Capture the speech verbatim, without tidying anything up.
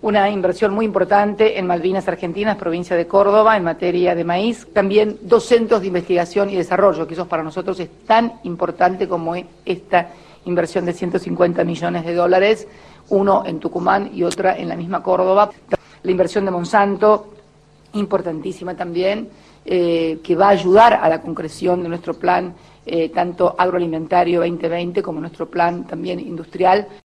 una inversión muy importante en Malvinas Argentinas, provincia de Córdoba, en materia de maíz. También dos centros de investigación y desarrollo, que eso para nosotros es tan importante como esta inversión de ciento cincuenta millones de dólares, uno en Tucumán y otra en la misma Córdoba. La inversión de Monsanto, importantísima también, eh, que va a ayudar a la concreción de nuestro plan, eh, tanto agroalimentario veinte veinte como nuestro plan también industrial.